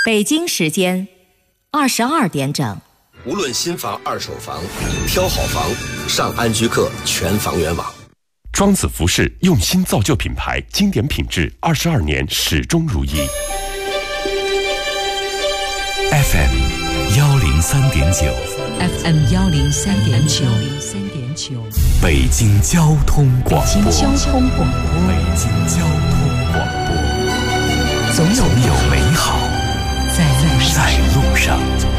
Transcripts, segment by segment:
北京时间22点整。 无论新房二手房，挑好房上安居客全房源网。 庄子服饰用心造就品牌，经典品质22年始终如一。 FM 103.9 FM 103.9 北京交通广播。 北京交通广播，总有美好在路上。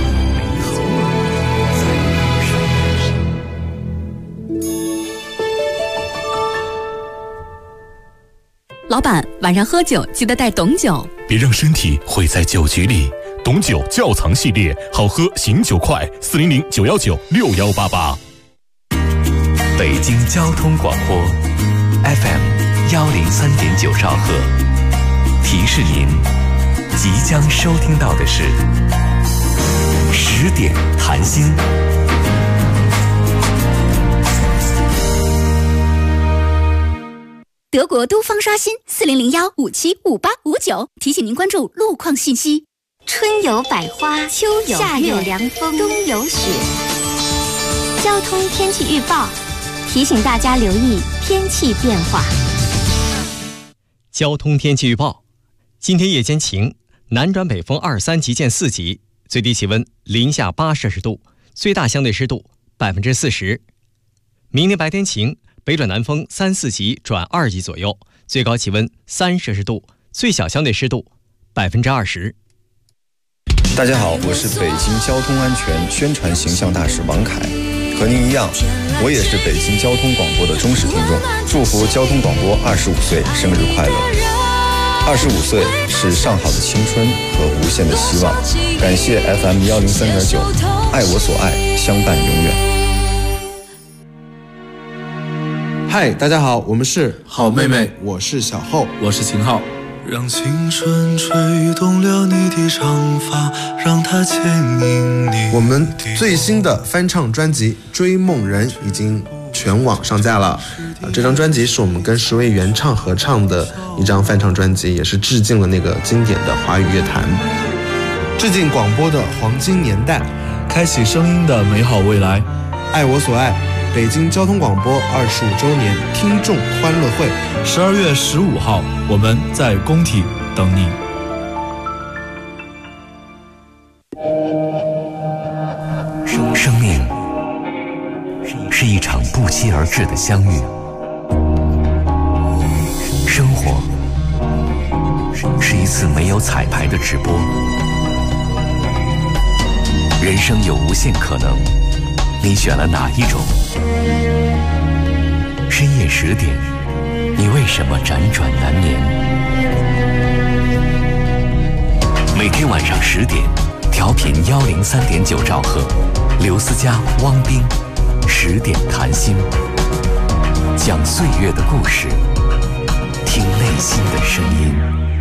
老板，晚上喝酒记得带董酒， 别让身体毁在酒局里。董酒窖藏系列，好喝醒酒快，400 919 6188。北京交通广播 FM 103.9兆赫，提示您即将收听到的是10点谈心。 德国都方刷新4001575859，提醒您关注路况信息。春有百花，秋有夏有凉风，冬有雪。交通天气预报提醒大家留意天气变化。 交通天气预报：今天夜间晴，南转北风23级见4级，最低气温零下8摄氏度，最大相对湿度40%。明天白天晴，北转南风3、4级转2级左右，最高气温3摄氏度，最小相对湿度20%。 大家好，我是北京交通安全宣传形象大使王凯，和您一样，我也是北京交通广播的忠实听众，祝福交通广播25岁生日快乐！25岁是上好的青春和无限的希望，感谢 FM 103.9，爱我所爱，相伴永远。 嗨，大家好，我们是好妹妹， 我是小厚， 我是秦昊。 让青春吹动了你的长发，让它牵引你。 我们最新的翻唱专辑《追梦人》已经全网上架了。这张专辑是我们跟10位原唱合唱的一张翻唱专辑，也是致敬了那个经典的华语乐坛，致敬广播的黄金年代， 开启声音的美好未来。 爱我所爱，北京交通广播25周年听众欢乐会 ，12月15号，我们在工体等你。 生命是一场不期而至的相遇，生活是一次没有彩排的直播，人生有无限可能，你选了哪一种？深夜10点，你为什么辗转难眠？每天晚上10点，调频103.9兆赫，刘思佳、汪冰10点谈心，讲岁月的故事，听内心的声音。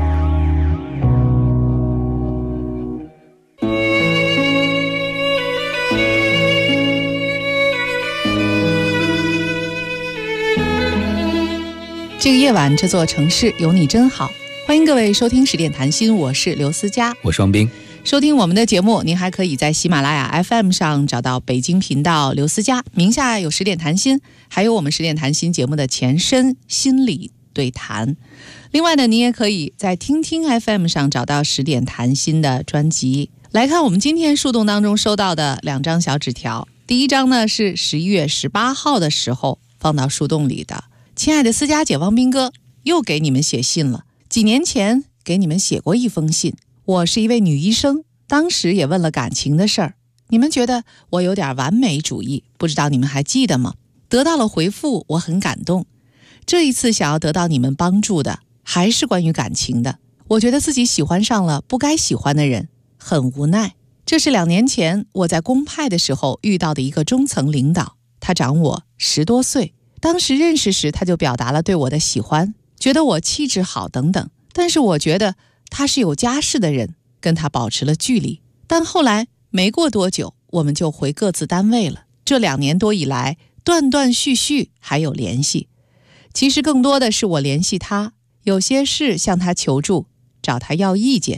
这个夜晚，这座城市有你真好。欢迎各位收听10点谈心，我是刘思佳， 我是王斌。 收听我们的节目，您还可以在喜马拉雅 FM 上找到北京频道刘思佳，名下有10点谈心，还有我们10点谈心节目的前身心理对谈。另外呢，您也可以在听听 FM 上找到10点谈心的专辑。来看我们今天树洞当中收到的2张小纸条。第一张呢是11月18号的时候放到树洞里的。亲爱的思佳姐、汪斌哥，又给你们写信了。几年前给你们写过一封信，我是一位女医生，当时也问了感情的事儿，你们觉得我有点完美主义，不知道你们还记得吗？得到了回复，我很感动。这一次想要得到你们帮助的还是关于感情的。我觉得自己喜欢上了不该喜欢的人，很无奈。这是2年前我在公派的时候遇到的一个中层领导，他长我10多岁，当时认识时他就表达了对我的喜欢，觉得我气质好等等，但是我觉得他是有家室的人，跟他保持了距离。但后来没过多久，我们就回各自单位了。这2年多以来，断断续续还有联系。其实更多的是我联系他，有些事向他求助，找他要意见。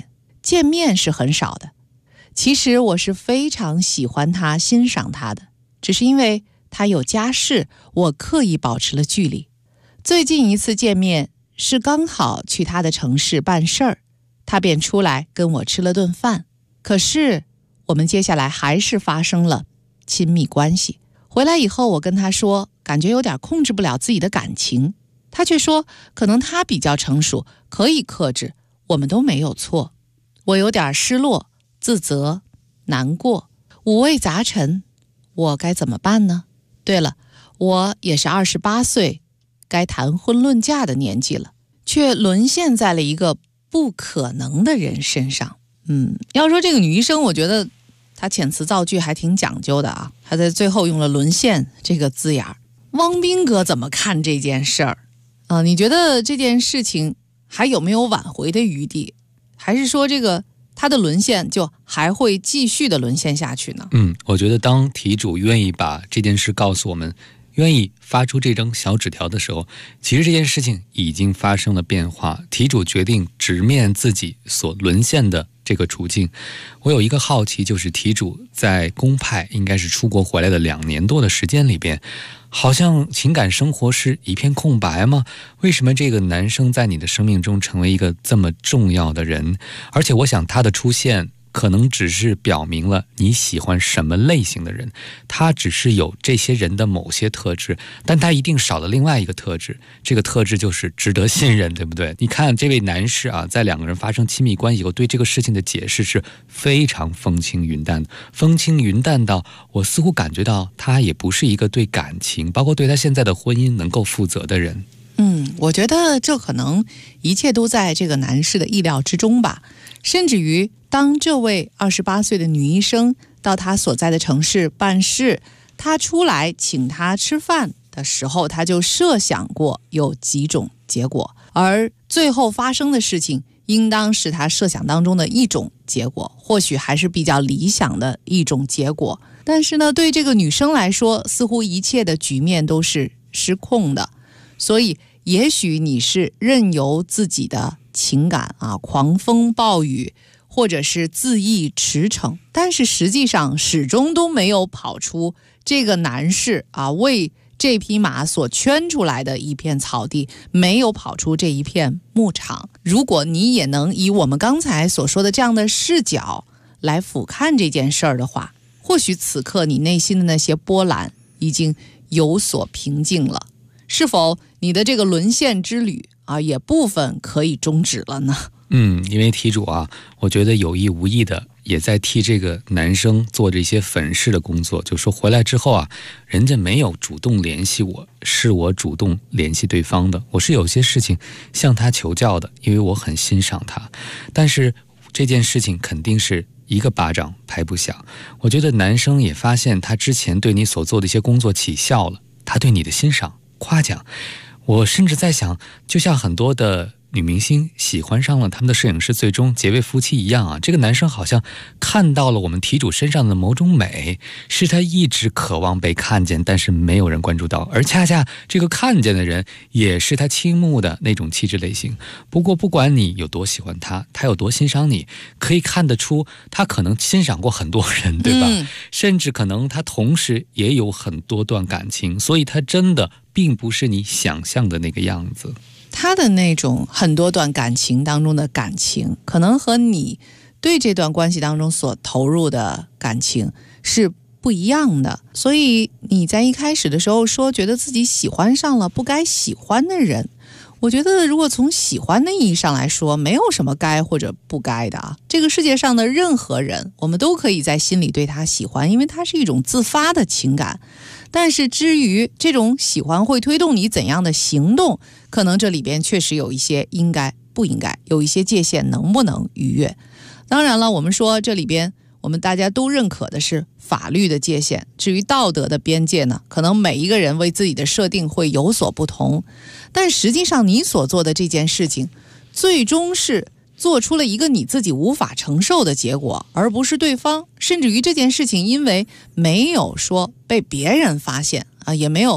见面是很少的。其实我是非常喜欢他、欣赏他的，只是因为他有家室，我刻意保持了距离。最近一次见面是刚好去他的城市办事儿，他便出来跟我吃了顿饭。可是我们接下来还是发生了亲密关系。回来以后我跟他说，感觉有点控制不了自己的感情，他却说可能他比较成熟，可以克制，我们都没有错。我有点失落、自责、难过，五味杂陈，我该怎么办呢？对了，我也是28岁，该谈婚论嫁的年纪了，却沦陷在了一个不可能的人身上。要说这个女医生，我觉得她遣词造句还挺讲究的啊，她在最后用了沦陷这个字眼。汪斌哥怎么看这件事儿啊？你觉得这件事情还有没有挽回的余地？还是说这个他的沦陷就还会继续的沦陷下去呢？ 我觉得当题主愿意把这件事告诉我们，愿意发出这张小纸条的时候，其实这件事情已经发生了变化。题主决定直面自己所沦陷的这个处境。我有一个好奇，就是题主在公派应该是出国回来的2年多的时间里边，好像情感生活是一片空白吗？为什么这个男生在你的生命中成为一个这么重要的人？而且我想他的出现可能只是表明了你喜欢什么类型的人，他只是有这些人的某些特质，但他一定少了另外一个特质，这个特质就是值得信任，对不对？你看这位男士啊，在2个人发生亲密关系以后，对这个事情的解释是非常风轻云淡，风轻云淡到我似乎感觉到他也不是一个对感情，包括对他现在的婚姻能够负责的人。 我觉得这可能一切都在这个男士的意料之中吧。甚至于当这位28岁的女医生到他所在的城市办事，他出来请他吃饭的时候，他就设想过有几种结果，而最后发生的事情应当是他设想当中的一种结果，或许还是比较理想的一种结果。但是呢，对这个女生来说，似乎一切的局面都是失控的。所以也许你是任由自己的情感狂风暴雨，或者是恣意驰骋，但是实际上始终都没有跑出这个男士为这匹马所圈出来的一片草地，没有跑出这一片牧场。如果你也能以我们刚才所说的这样的视角来俯瞰这件事儿的话，或许此刻你内心的那些波澜已经有所平静了。是否你的这个沦陷之旅也部分可以终止了呢？ 因为题主我觉得有意无意的也在替这个男生做这些粉饰的工作，就说回来之后人家没有主动联系我，是我主动联系对方的。我是有些事情向他求教的，因为我很欣赏他，但是这件事情肯定是一个巴掌拍不响。我觉得男生也发现他之前对你所做的一些工作起效了，他对你的欣赏夸奖。我甚至在想，就像很多的女明星喜欢上了他们的摄影师，最终结为夫妻一样这个男生好像看到了我们题主身上的某种美，是他一直渴望被看见，但是没有人关注到，而恰恰这个看见的人也是他倾慕的那种气质类型。不过不管你有多喜欢他，他有多欣赏你，可以看得出他可能欣赏过很多人，对吧？甚至可能他同时也有很多段感情，所以他真的并不是你想象的那个样子。 他的那种很多段感情当中的感情，可能和你对这段关系当中所投入的感情是不一样的。所以你在一开始的时候说觉得自己喜欢上了不该喜欢的人，我觉得如果从喜欢的意义上来说，没有什么该或者不该的这个世界上的任何人，我们都可以在心里对他喜欢，因为它是一种自发的情感。但是至于这种喜欢会推动你怎样的行动，可能这里边确实有一些应该不应该，有一些界限能不能逾越。当然了，我们说这里边我们大家都认可的是法律的界限，至于道德的边界呢，可能每一个人为自己的设定会有所不同。但实际上你所做的这件事情最终是做出了一个你自己无法承受的结果，而不是对方。甚至于这件事情因为没有说被别人发现也没有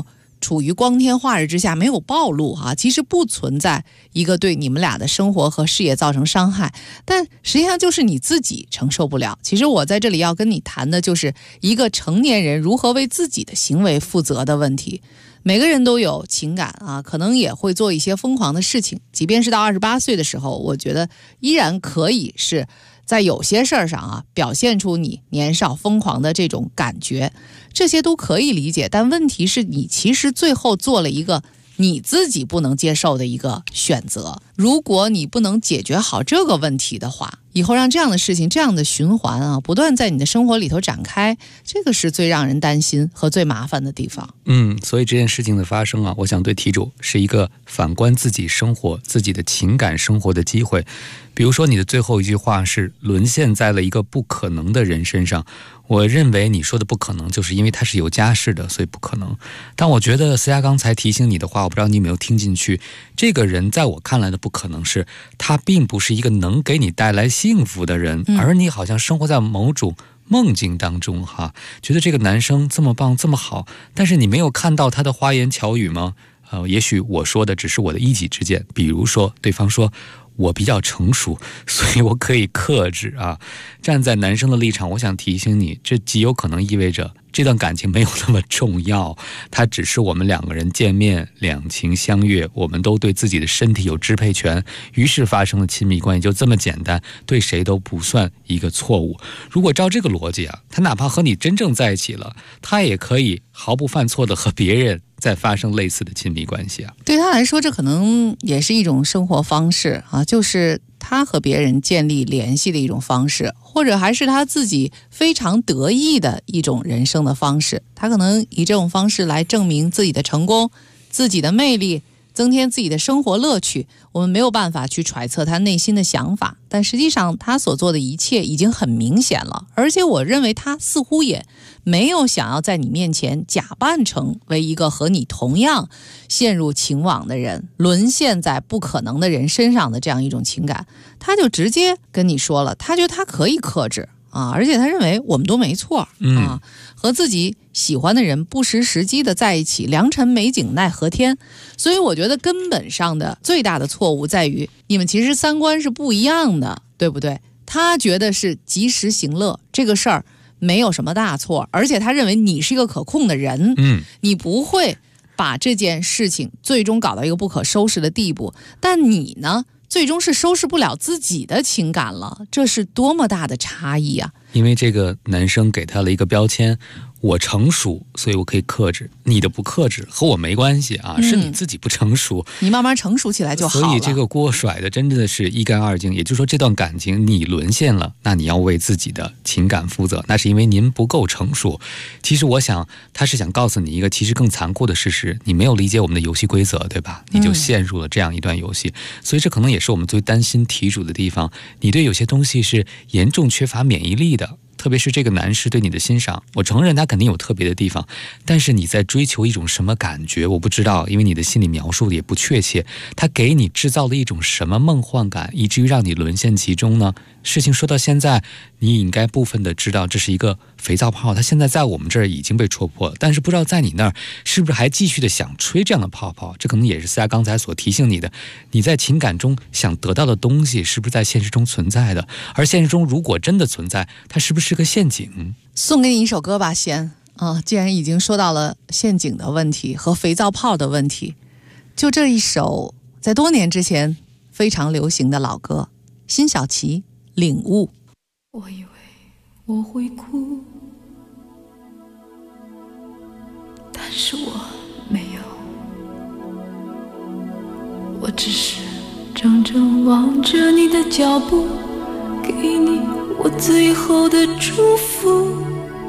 处于光天化日之下没有暴露其实不存在一个对你们俩的生活和事业造成伤害，但实际上就是你自己承受不了。其实我在这里要跟你谈的就是一个成年人如何为自己的行为负责的问题。每个人都有情感可能也会做一些疯狂的事情，即便是到28岁的时候，我觉得依然可以是在有些事儿上表现出你年少疯狂的这种感觉，这些都可以理解。但问题是你其实最后做了一个你自己不能接受的一个选择。如果你不能解决好这个问题的话，以后让这样的事情这样的循环不断在你的生活里头展开，这个是最让人担心和最麻烦的地方。 所以这件事情的发生我想对题主是一个反观自己生活自己的情感生活的机会。比如说你的最后一句话是沦陷在了一个不可能的人身上，我认为你说的不可能就是因为他是有家室的，所以不可能。但我觉得思佳刚才提醒你的话，我不知道你有没有听进去，这个人在我看来的不可能是他并不是一个能给你带来幸福的人，而你好像生活在某种梦境当中觉得这个男生这么棒这么好，但是你没有看到他的花言巧语吗？也许我说的只是我的一己之见，比如说对方说我比较成熟，所以我可以克制站在男生的立场，我想提醒你，这极有可能意味着这段感情没有那么重要，它只是我们两个人见面两情相悦，我们都对自己的身体有支配权，于是发生了亲密关系，就这么简单，对谁都不算一个错误。如果照这个逻辑他哪怕和你真正在一起了，他也可以毫不犯错的和别人再发生类似的亲密关系对他来说这可能也是一种生活方式就是他和别人建立联系的一种方式，或者还是他自己非常得意的一种人生的方式。他可能以这种方式来证明自己的成功，自己的魅力，增添自己的生活乐趣。我们没有办法去揣测他内心的想法，但实际上他所做的一切已经很明显了，而且我认为他似乎也没有想要在你面前假扮成为一个和你同样陷入情网的人，沦陷在不可能的人身上的这样一种情感。他就直接跟你说了，他觉得他可以克制而且他认为我们都没错和自己喜欢的人不失时机的在一起，良辰美景奈何天。所以我觉得根本上的最大的错误在于你们其实三观是不一样的，对不对？他觉得是及时行乐这个事儿没有什么大错，而且他认为你是一个可控的人你不会把这件事情最终搞到一个不可收拾的地步，但你呢最终是收拾不了自己的情感了，这是多么大的差异因为这个男生给他了一个标签，我成熟，所以我可以克制，你的不克制和我没关系是你自己不成熟， 你慢慢成熟起来就好了。 所以这个锅甩的真的是一干二净，也就是说这段感情你沦陷了，那你要为自己的情感负责，那是因为您不够成熟。其实我想他是想告诉你一个其实更残酷的事实，你没有理解我们的游戏规则，对吧？你就陷入了这样一段游戏所以这可能也是我们最担心题主的地方，你对有些东西是严重缺乏免疫力的，特别是这个男士对你的欣赏，我承认他肯定有特别的地方，但是你在追求一种什么感觉我不知道，因为你的心理描述的也不确切，他给你制造了一种什么梦幻感，以至于让你沦陷其中呢？事情说到现在，你应该部分的知道这是一个肥皂泡，它现在在我们这儿已经被戳破了，但是不知道在你那儿是不是还继续的想吹这样的泡泡。这可能也是思佳刚才所提醒你的，你在情感中想得到的东西是不是在现实中存在的，而现实中如果真的存在，它是不是个陷阱？ 送给你一首歌吧，先既然已经说到了陷阱的问题和肥皂泡的问题，就这一首在多年之前非常流行的老歌，辛晓琪领悟。 我以为我会哭，但是我没有，我只是怔怔望着你的脚步，给你我最后的祝福。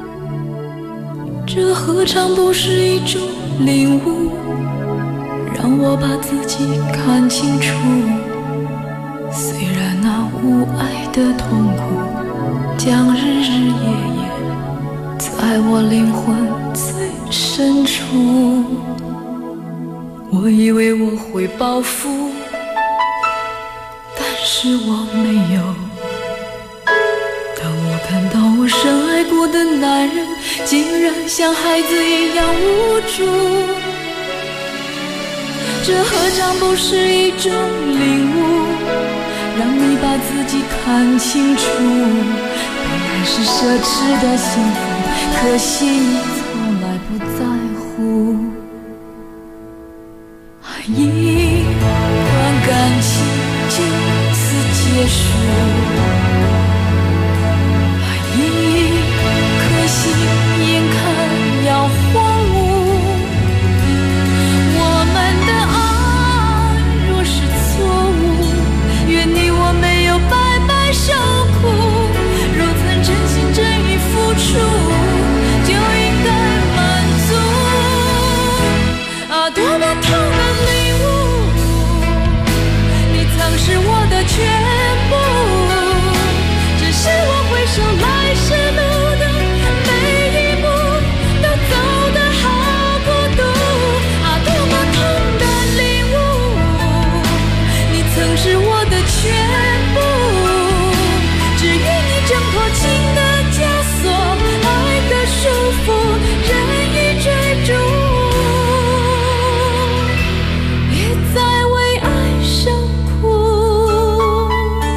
这何尝不是一种领悟，让我把自己看清楚。虽然那无爱的痛苦将日日夜夜在我灵魂最深处，我以为我会报复，但是我没有。当我看到我深爱过的男人竟然像孩子一样无助， 这何尝不是一种领悟，让你把自己看清楚。本来是奢侈的幸福，可惜你从来不在乎。一段感情就此结束，一颗心眼看要荒芜。我们的爱若是错误，愿你我没有白白受苦。若曾真心真意付出，就应该满足。啊，多么痛的领悟，你曾是我的全部，只是我回首来时路的每一步都走得好孤独。啊，多么痛的领悟，你曾是我的全部，只愿你挣脱情的枷锁，爱的束缚，任意追逐，别再为爱受苦。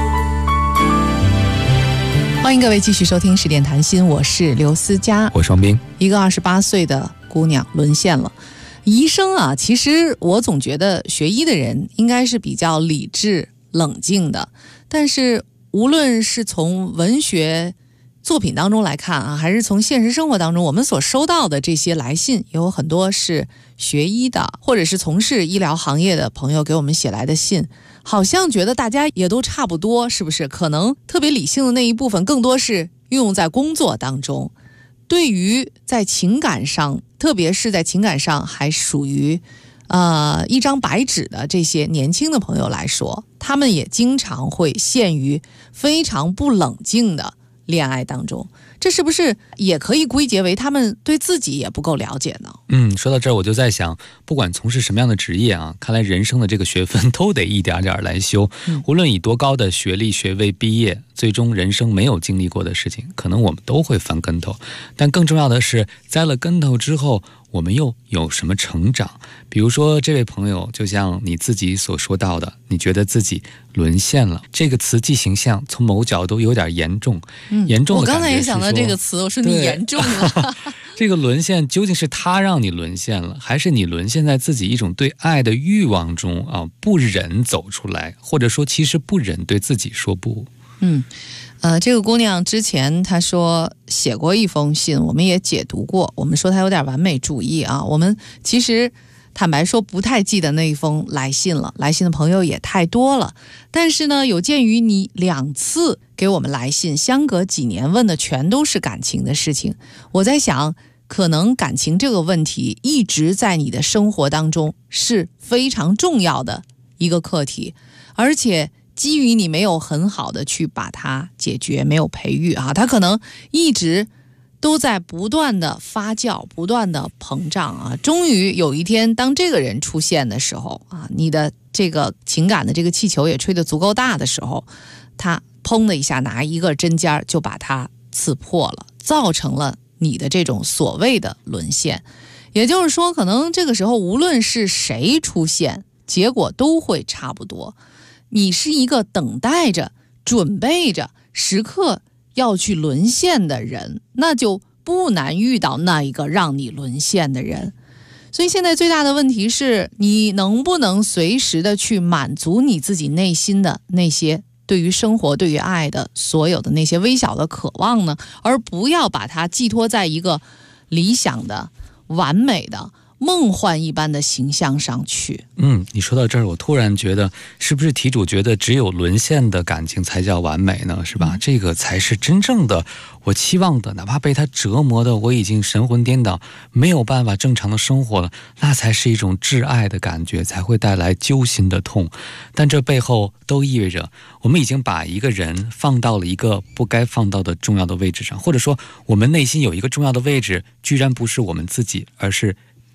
欢迎各位继续收听十点谈心，我是刘思佳， 我双冰。 一个28岁的姑娘沦陷了。医生啊，其实我总觉得学医的人应该是比较理智冷静的，但是无论是从文学作品当中来看啊，还是从现实生活当中，我们所收到的这些来信，有很多是学医的或者是从事医疗行业的朋友给我们写来的信，好像觉得大家也都差不多，是不是？可能特别理性的那一部分更多是运用在工作当中，对于在情感上，特别是在情感上还属于一张白纸的这些年轻的朋友来说，他们也经常会陷于非常不冷静的恋爱当中，这是不是也可以归结为他们对自己也不够了解呢？ 说到这儿我就在想，不管从事什么样的职业啊，看来人生的这个学分都得一点点来修。无论以多高的学历学位毕业，最终人生没有经历过的事情，可能我们都会翻跟头。但更重要的是，栽了跟头之后，我们又有什么成长？比如说这位朋友，就像你自己所说到的，你觉得自己沦陷了，这个词既形象，从某角度有点严重。严重的感觉是说， 我刚才也想到这个词，我说你严重了。 这个沦陷究竟是他让你沦陷了，还是你沦陷在自己一种对爱的欲望中啊，不忍走出来，或者说其实不忍对自己说不？ 这个姑娘之前她说写过一封信，我们也解读过，我们说她有点完美主义啊。我们其实坦白说不太记得那一封来信了，来信的朋友也太多了。但是呢，有鉴于你2次给我们来信，相隔几年问的全都是感情的事情，我在想，可能感情这个问题一直在你的生活当中是非常重要的一个课题，而且基于你没有很好的去把它解决，没有培育啊，它可能一直都在不断的发酵，不断的膨胀啊。终于有一天，当这个人出现的时候啊，你的这个情感的这个气球也吹得足够大的时候，他砰的一下拿一个针尖就把它刺破了，造成了你的这种所谓的沦陷。也就是说，可能这个时候无论是谁出现，结果都会差不多。你是一个等待着、准备着时刻要去沦陷的人，那就不难遇到那一个让你沦陷的人。所以现在最大的问题是，你能不能随时的去满足你自己内心的那些对于生活、对于爱的所有的那些微小的渴望呢？而不要把它寄托在一个理想的、完美的、梦幻一般的形象上去。 你说到这儿，我突然觉得，是不是题主觉得只有沦陷的感情才叫完美呢？是吧？这个才是真正的我期望的，哪怕被他折磨的我已经神魂颠倒，没有办法正常的生活了，那才是一种挚爱的感觉，才会带来揪心的痛。但这背后都意味着，我们已经把一个人放到了一个不该放到的重要的位置上，或者说我们内心有一个重要的位置，居然不是我们自己，而是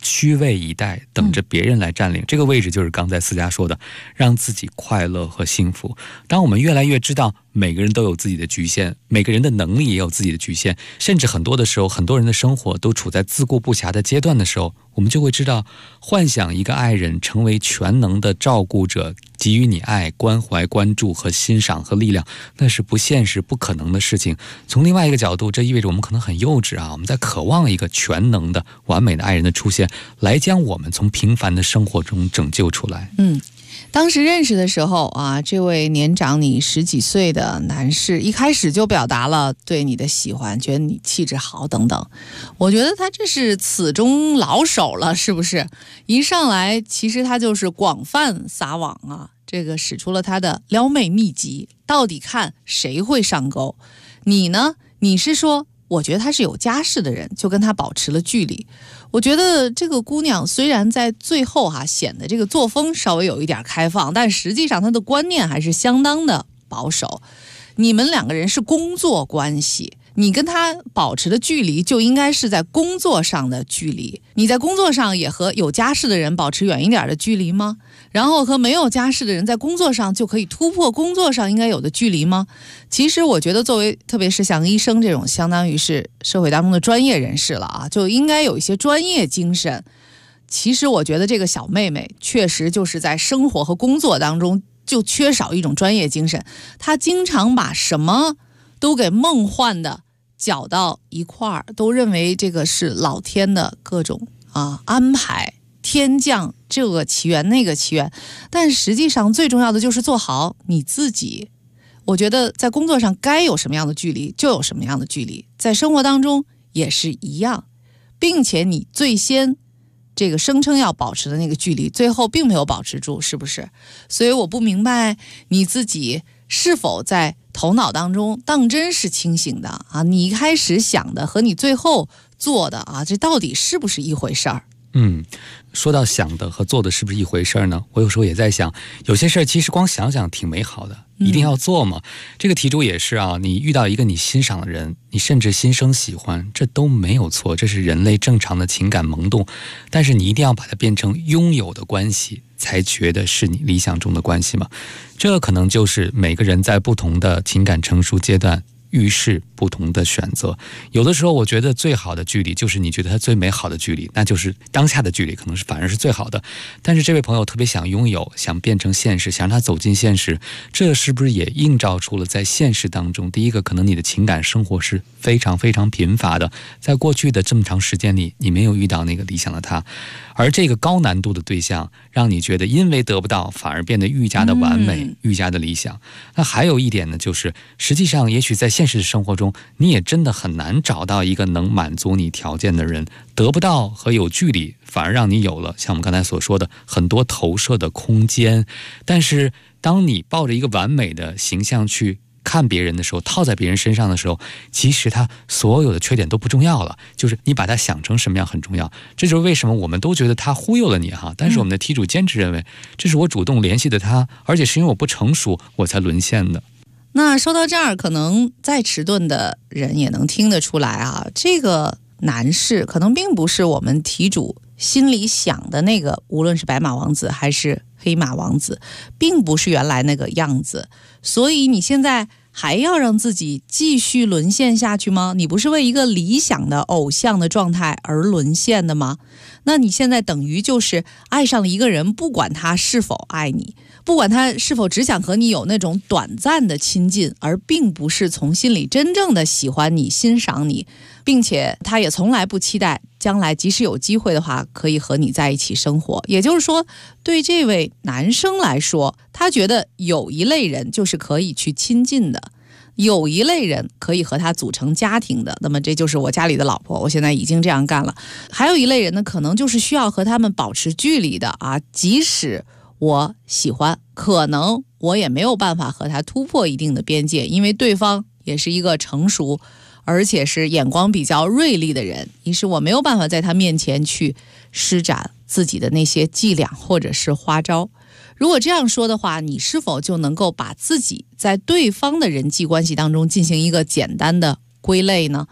虚位以待，等着别人来占领。这个位置就是刚才思佳说的，让自己快乐和幸福。当我们越来越知道每个人都有自己的局限，每个人的能力也有自己的局限，甚至很多的时候，很多人的生活都处在自顾不暇的阶段的时候，我们就会知道，幻想一个爱人成为全能的照顾者，给予你爱、关怀、关注和欣赏和力量，那是不现实、不可能的事情。从另外一个角度，这意味着我们可能很幼稚啊，我们在渴望一个全能的、完美的爱人的出现，来将我们从平凡的生活中拯救出来。 当时认识的时候啊，这位年长你10几岁的男士一开始就表达了对你的喜欢，觉得你气质好等等。我觉得他这是此中老手了，是不是？一上来其实他就是广泛撒网啊，这个使出了他的撩妹秘籍，到底看谁会上钩。你呢？你是说我觉得他是有家室的人，就跟他保持了距离。我觉得这个姑娘虽然在最后显得这个作风稍微有一点开放，但实际上她的观念还是相当的保守。你们两个人是工作关系，你跟他保持的距离就应该是在工作上的距离。你在工作上也和有家室的人保持远一点的距离吗？然后和没有家室的人在工作上就可以突破工作上应该有的距离吗？其实我觉得作为特别是像医生这种相当于是社会当中的专业人士了啊，就应该有一些专业精神。其实我觉得这个小妹妹确实就是在生活和工作当中就缺少一种专业精神，她经常把什么都给梦幻的搅到一块儿，都认为这个是老天的各种安排，天降这个奇缘那个奇缘。但实际上最重要的就是做好你自己。我觉得在工作上该有什么样的距离就有什么样的距离，在生活当中也是一样，并且你最先这个声称要保持的那个距离最后并没有保持住，是不是？所以我不明白你自己是否在头脑当中当真是清醒的啊？你一开始想的和你最后做的这到底是不是一回事儿？ 说到想的和做的是不是一回事儿呢？我有时候也在想，有些事儿其实光想想挺美好的，一定要做吗？这个题主也是啊，你遇到一个你欣赏的人，你甚至心生喜欢，这都没有错，这是人类正常的情感萌动。但是你一定要把它变成拥有的关系，才觉得是你理想中的关系吗？这可能就是每个人在不同的情感成熟阶段预示不同的选择。有的时候我觉得最好的距离就是你觉得它最美好的距离，那就是当下的距离，可能是反而是最好的。但是这位朋友特别想拥有，想变成现实，想让他走进现实，这是不是也映照出了在现实当中，第一个可能你的情感生活是非常非常贫乏的，在过去的这么长时间里你没有遇到那个理想的他，而这个高难度的对象让你觉得因为得不到反而变得愈加的完美，愈加的理想。那还有一点呢，就是实际上也许在现实生活中你也真的很难找到一个能满足你条件的人，得不到和有距离反而让你有了像我们刚才所说的很多投射的空间。但是当你抱着一个完美的形象去看别人的时候，套在别人身上的时候，其实他所有的缺点都不重要了，就是你把他想成什么样很重要。这就是为什么我们都觉得他忽悠了你哈，但是我们的题主坚持认为这是我主动联系的他，而且是因为我不成熟我才沦陷的。 那说到这儿，可能再迟钝的人也能听得出来啊，这个男士可能并不是我们题主心里想的那个，无论是白马王子还是黑马王子，并不是原来那个样子。所以你现在还要让自己继续沦陷下去吗？你不是为一个理想的偶像的状态而沦陷的吗？那你现在等于就是爱上了一个人，不管他是否爱你，不管他是否只想和你有那种短暂的亲近，而并不是从心里真正的喜欢你、欣赏你，并且他也从来不期待将来即使有机会的话可以和你在一起生活。也就是说，对这位男生来说，他觉得有一类人就是可以去亲近的，有一类人可以和他组成家庭的，那么这就是我家里的老婆，我现在已经这样干了。还有一类人呢，可能就是需要和他们保持距离的啊，即使我喜欢，可能我也没有办法和他突破一定的边界，因为对方也是一个成熟而且是眼光比较锐利的人，于是我没有办法在他面前去施展自己的那些伎俩或者是花招。如果这样说的话，你是否就能够把自己在对方的人际关系当中进行一个简单的归类呢？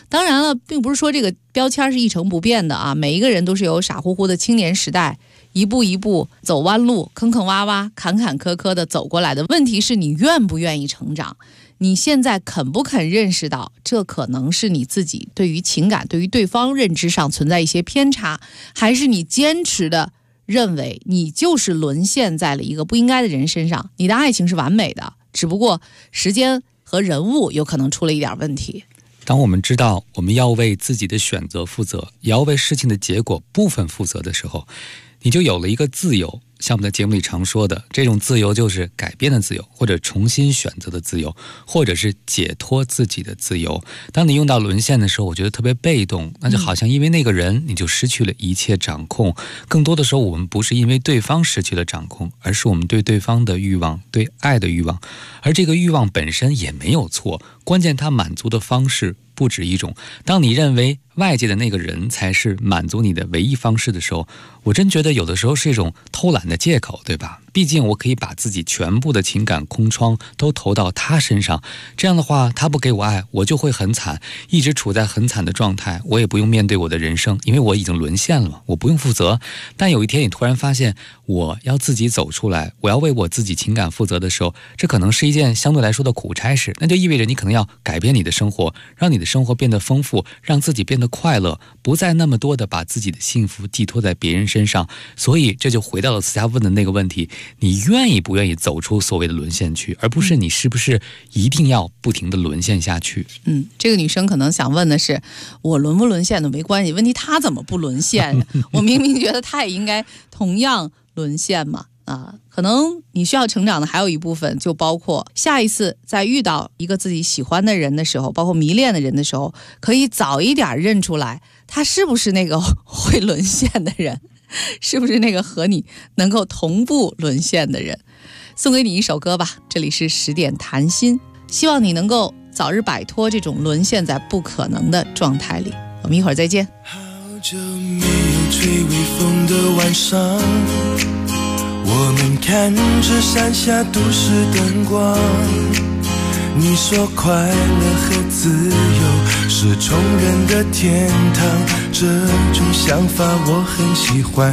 当然了，并不是说这个标签是一成不变的啊，每一个人都是由傻乎乎的青年时代一步一步走弯路，坑坑洼洼，坎坎坷坷的走过来的。问题是你愿不愿意成长，你现在肯不肯认识到这可能是你自己对于情感对于对方认知上存在一些偏差，还是你坚持的认为你就是沦陷在了一个不应该的人身上，你的爱情是完美的，只不过时间和人物有可能出了一点问题。 当我们知道我们要为自己的选择负责，也要为事情的结果部分负责的时候，你就有了一个自由。像我们在节目里常说的，这种自由就是改变的自由，或者重新选择的自由，或者是解脱自己的自由。当你用到沦陷的时候，我觉得特别被动，那就好像因为那个人你就失去了一切掌控。更多的时候我们不是因为对方失去了掌控，而是我们对对方的欲望，对爱的欲望。而这个欲望本身也没有错，关键它满足的方式不止一种。当你认为外界的那个人才是满足你的唯一方式的时候，我真觉得有的时候是一种偷懒的借口，对吧？毕竟我可以把自己全部的情感空窗都投到他身上，这样的话他不给我爱，我就会很惨，一直处在很惨的状态，我也不用面对我的人生，因为我已经沦陷了嘛，我不用负责。但有一天你突然发现我要自己走出来，我要为我自己情感负责的时候，这可能是一件相对来说的苦差事，那就意味着你可能要改变你的生活，让你的生活变得丰富，让自己变得快乐，不再那么多的把自己的幸福寄托在别人身上。所以这就回到了思佳问的那个问题，你愿意不愿意走出所谓的沦陷区，而不是你是不是一定要不停的沦陷下去。 这个女生可能想问的是，我沦不沦陷都没关系，问题她怎么不沦陷我明明觉得她也应该同样沦陷嘛。可能你需要成长的还有一部分，就包括下一次在遇到一个自己喜欢的人的时候，包括迷恋的人的时候，可以早一点认出来他是不是那个会沦陷的人，是不是那个和你能够同步沦陷的人。送给你一首歌吧，这里是10点谈心，希望你能够早日摆脱这种沦陷在不可能的状态里。我们一会儿再见。 好久没有吹微风的晚上，我们看着山下都市灯光，你说快乐和自由是穷人的天堂，这种想法我很喜欢。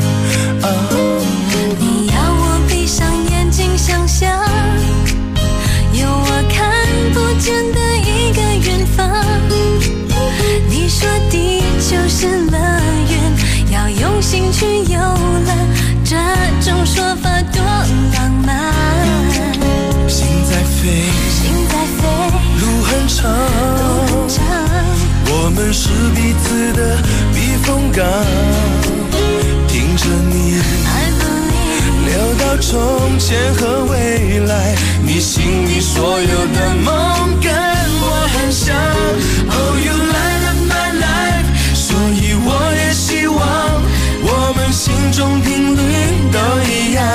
你要我闭上眼睛想象，有我看不见的一个远方。你说地球是乐园，要用心去游览，这种说法多浪漫。 心在飞，路很长，我们是彼此的避风港，听着你聊到从前和未来，你心里所有的梦跟我很像。Oh, you light up my life， 所以我也希望我们心中频率都一样。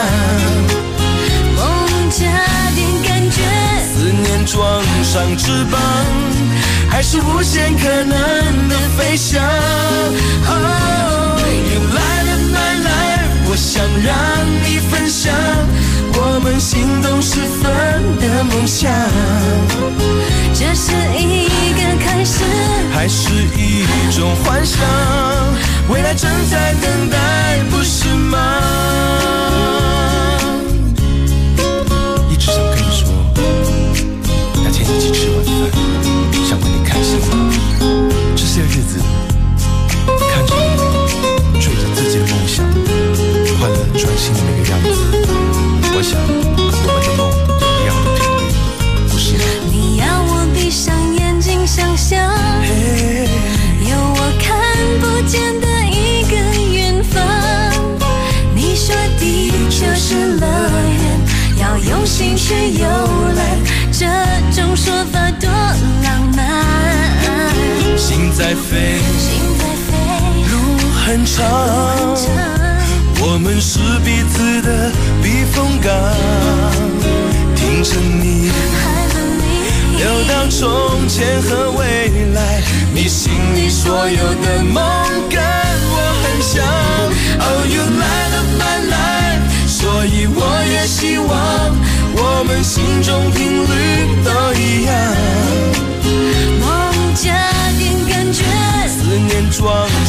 梦加点感觉， 思念装上翅膀，还是无限可能的飞翔。Oh, you light up my life， 我想让你分享我们心动时分的梦想。 这是一个开始， 还是一种幻想？未来正在等待，不是吗？一直想跟你说，那天一起吃晚饭，想问你开心吗？这些日子看着你追着自己的梦想，快乐专心的那个样子，我想我们的梦有一样的频率，不是吗？ 你要我闭上眼睛想象，有我看不见的一个远方。你说地球是乐园，要用心去游览，这种说法多浪漫。 心在飞，路很长，我们是彼此的避风港，听着你聊到从前和未来，你心里所有的梦跟我很像。Oh, you light up my life， 所以我也希望我们心中频率都一样。 梦加点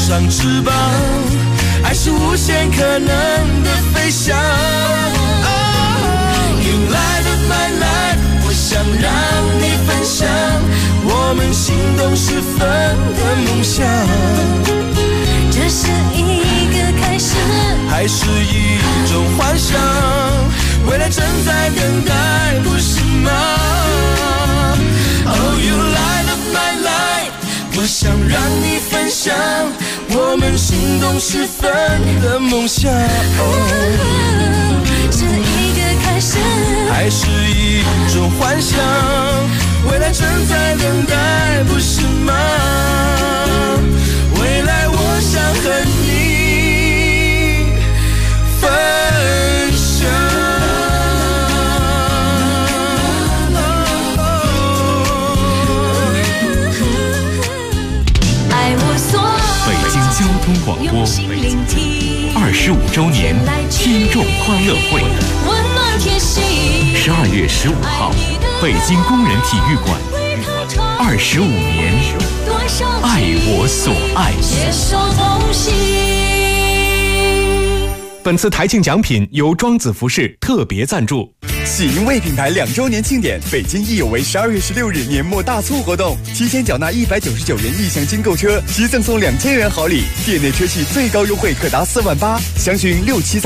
上翅膀，爱是无限可能的飞翔。You light up my life， 我想让你分享我们心动时分的梦想。 这是一个开始， 还是一种幻想？未来正在等待，不是吗？ Oh you light up my life， 我想让你分享我们心动时分的梦想。 是一个开始， 还是一种幻想？未来正在等待，不是吗？未来我想和你分享。 北京交通广播25周年听众欢乐会，12月15号，北京工人体育馆，25年，爱我所爱。 本次台庆奖品由庄子服饰特别赞助。 喜迎味品牌2周年庆典，北京亦有为12月16日年末大促活动，提前缴纳199元意向金购车，即赠送2000元好礼，店内车系最高优惠可达4万8，详询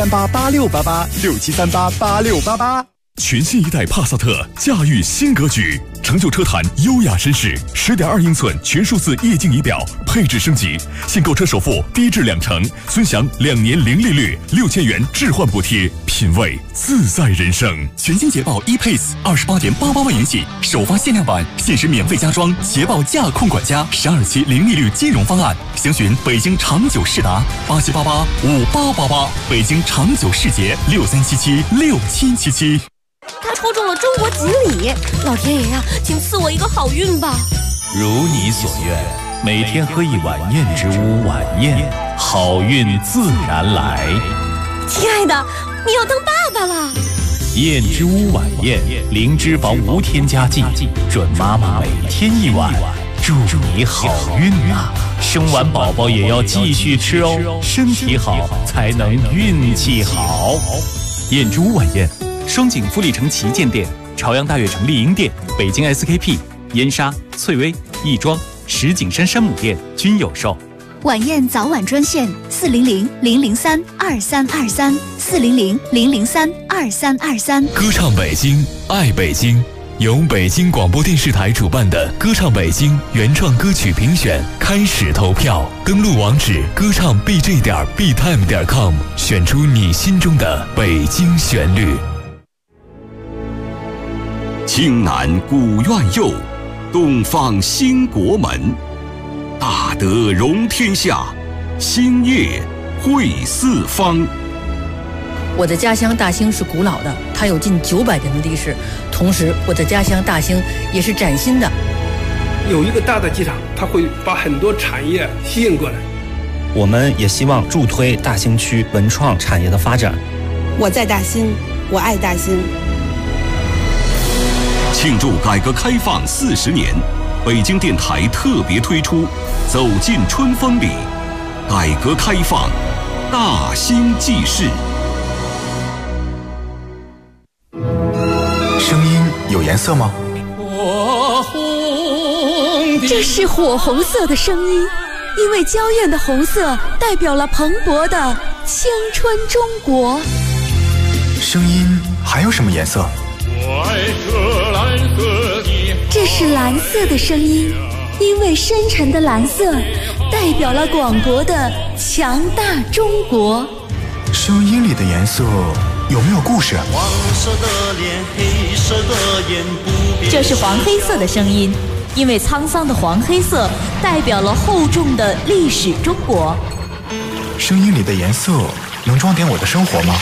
67388688，67388688。 全新一代帕萨特驾驭新格局，成就车坛优雅绅士。10.2英寸全数字液晶仪表，配置升级，现购车首付低至2成，尊享2年零利率，6000元置换补贴，品味自在人生。 全新捷豹 ePace28.88万元起，首发限量版，限时免费加装捷豹驾控管家12期零利率金融方案，详询北京长久世达87885888，北京长久世捷63776777。 他抽中了中国锦鲤，老天爷呀，请赐我一个好运吧！ 如你所愿，每天喝一碗燕之屋晚宴，好运自然来。 亲爱的，你要当爸爸了！ 燕之屋晚宴，零脂肪无添加剂，准妈妈每天一碗，祝你好运啊！生完宝宝也要继续吃哦，身体好才能运气好。 燕之屋晚宴。双井富力城旗舰店、朝阳大悦城丽婴店、北京 SKP、燕莎、翠微、亦庄、石景山山姆店均有售。 晚宴早晚专线400-003-2323，400-003-2323。 歌唱北京，爱北京。由北京广播电视台主办的歌唱北京原创歌曲评选开始投票，登录网址歌唱 bj.btime.com， 选出你心中的北京旋律。 青南古院右，东方兴国门。大德容天下，兴业惠四方。 我的家乡大兴是古老的，它有近900年的历史。同时，我的家乡大兴也是崭新的。 有一个大的机场，它会把很多产业吸引过来。 我们也希望助推大兴区文创产业的发展。 我在大兴，我爱大兴。 庆祝改革开放40年，北京电台特别推出《走进春风里》，改革开放大兴记事。 声音有颜色吗？ 这是火红色的声音，因为娇艳的红色代表了蓬勃的青春中国。 声音还有什么颜色？ 这是蓝色的声音，因为深沉的蓝色代表了广博的强大中国。 声音里的颜色有没有故事？ 黄色的脸，黑色的眼， 这是黄黑色的声音，因为沧桑的黄黑色代表了厚重的历史中国。 声音里的颜色能装点我的生活吗？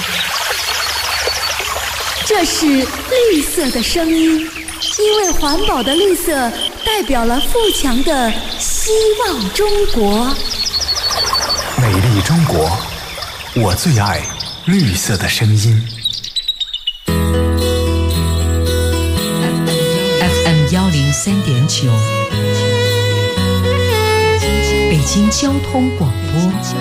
这是绿色的声音，因为环保的绿色代表了富强的希望中国。 美丽中国，我最爱绿色的声音。 FM 103.9，北京交通广播，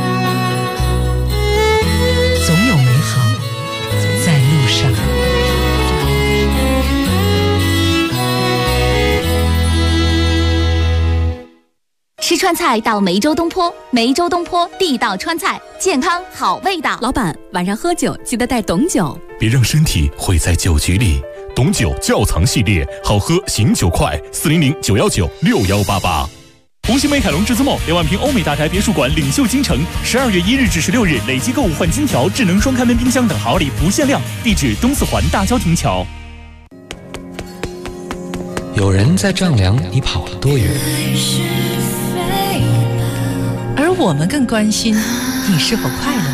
总有美好在路上。 吃川菜到梅州东坡，梅州东坡地道川菜，健康好味道。 老板，晚上喝酒记得带董酒， 别让身体毁在酒局里。董酒窖藏系列，好喝醒酒快，400-919-6188。 红星美凯龙至尊梦2万平欧美大宅别墅馆领袖京城，12月1日至16日累计购物换金条、智能双开门冰箱等好礼不限量。地址：东四环大郊亭桥。 有人在丈量你跑了多远， 而我们更关心你是否快乐。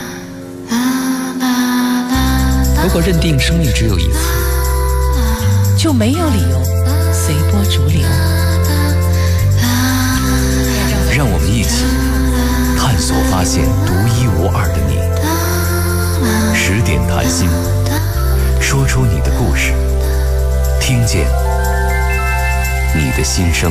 如果认定生命只有一次， 就没有理由随波逐流。 让我们一起探索发现独一无二的你。10点谈心，说出你的故事，听见你的心声。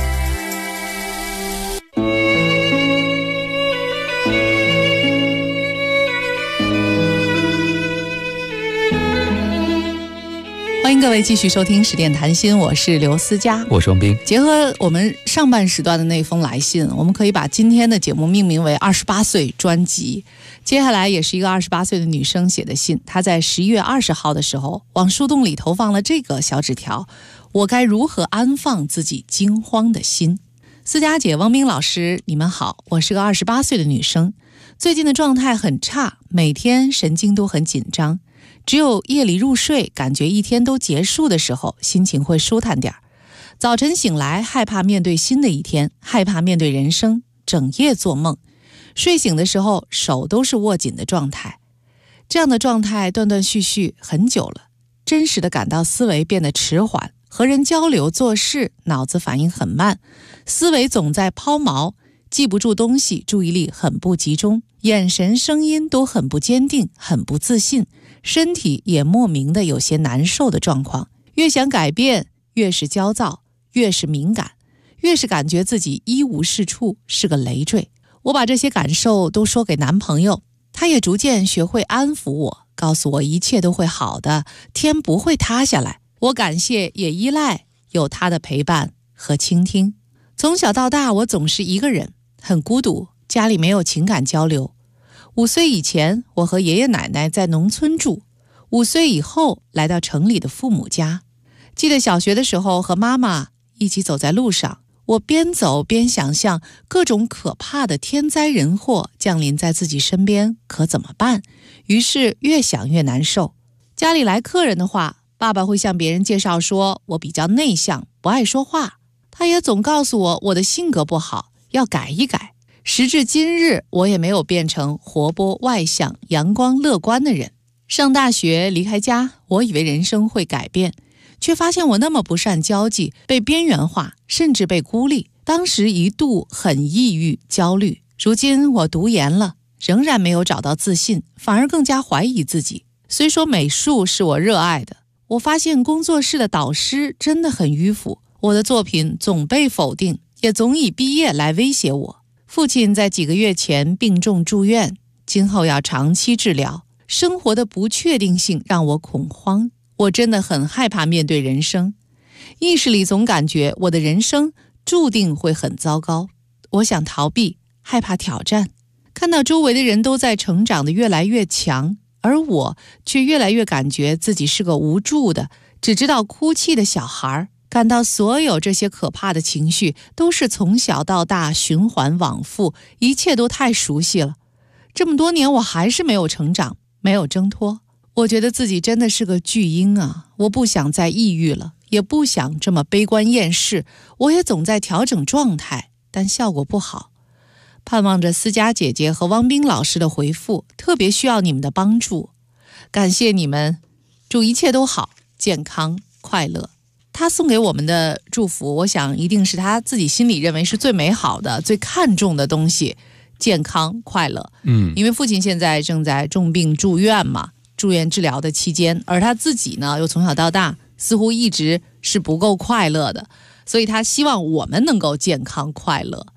欢迎各位继续收听10点谈心，我是刘思佳， 我是王斌。 结合我们上半时段的那封来信，我们可以把今天的节目命名为28岁专辑。接下来也是一个28岁的女生写的信，她在11月20号的时候往树洞里投放了这个小纸条：我该如何安放自己惊慌的心？思佳姐、汪斌老师，你们好，我是个28岁的女生，最近的状态很差，每天神经都很紧张，只有夜里入睡感觉一天都结束的时候，心情会舒坦点。早晨醒来害怕面对新的一天，害怕面对人生，整夜做梦，睡醒的时候手都是握紧的状态。这样的状态断断续续很久了，真实的感到思维变得迟缓，和人交流做事脑子反应很慢，思维总在抛锚，记不住东西，注意力很不集中，眼神声音都很不坚定，很不自信，身体也莫名的有些难受的状况。越想改变越是焦躁，越是敏感，越是感觉自己一无是处，是个累赘。我把这些感受都说给男朋友，他也逐渐学会安抚我，告诉我一切都会好的，天不会塌下来。我感谢也依赖有他的陪伴和倾听。从小到大我总是一个人，很孤独，家里没有情感交流。5岁以前我和爷爷奶奶在农村住，5岁以后来到城里的父母家。记得小学的时候和妈妈一起走在路上，我边走边想象各种可怕的天灾人祸降临在自己身边，可怎么办？于是越想越难受。家里来客人的话，爸爸会向别人介绍说我比较内向，不爱说话。他也总告诉我我的性格不好，要改一改。时至今日，我也没有变成活泼外向、阳光乐观的人。上大学离开家，我以为人生会改变，却发现我那么不善交际，被边缘化，甚至被孤立。当时一度很抑郁、焦虑。如今我读研了，仍然没有找到自信，反而更加怀疑自己。虽说美术是我热爱的，我发现工作室的导师真的很迂腐，我的作品总被否定，也总以毕业来威胁我。父亲在几个月前病重住院，今后要长期治疗，生活的不确定性让我恐慌。我真的很害怕面对人生，意识里总感觉我的人生注定会很糟糕。我想逃避，害怕挑战，看到周围的人都在成长得越来越强，而我却越来越感觉自己是个无助的、只知道哭泣的小孩。感到所有这些可怕的情绪都是从小到大循环往复，一切都太熟悉了。这么多年我还是没有成长，没有挣脱。我觉得自己真的是个巨婴啊！我不想再抑郁了，也不想这么悲观厌世，我也总在调整状态，但效果不好。盼望着思佳姐姐和汪斌老师的回复，特别需要你们的帮助。感谢你们，祝一切都好，健康快乐。他送给我们的祝福，我想一定是他自己心里认为是最美好的、最看重的东西，健康快乐。因为父亲现在正在重病住院嘛，住院治疗的期间，而他自己呢又从小到大似乎一直是不够快乐的，所以他希望我们能够健康快乐。